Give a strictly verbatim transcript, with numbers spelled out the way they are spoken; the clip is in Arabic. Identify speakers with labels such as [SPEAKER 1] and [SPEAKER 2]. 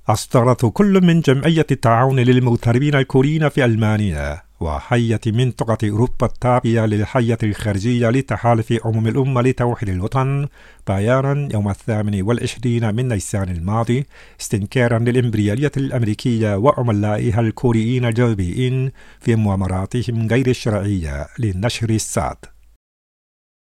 [SPEAKER 1] أصدرت كل من جمعية التعاون للمغتربين الكوريين في ألمانيا وحية منطقة أوروبا التابعة للحية الخارجية لتحالف عموم الأمة لتوحيد الوطن بيانا يوم الثامن والعشرين من نيسان الماضي استنكارا للإمبريالية الأمريكية وعملائها الكوريين الجنوبيين في مؤامراتهم غير الشرعية لنشر الساد.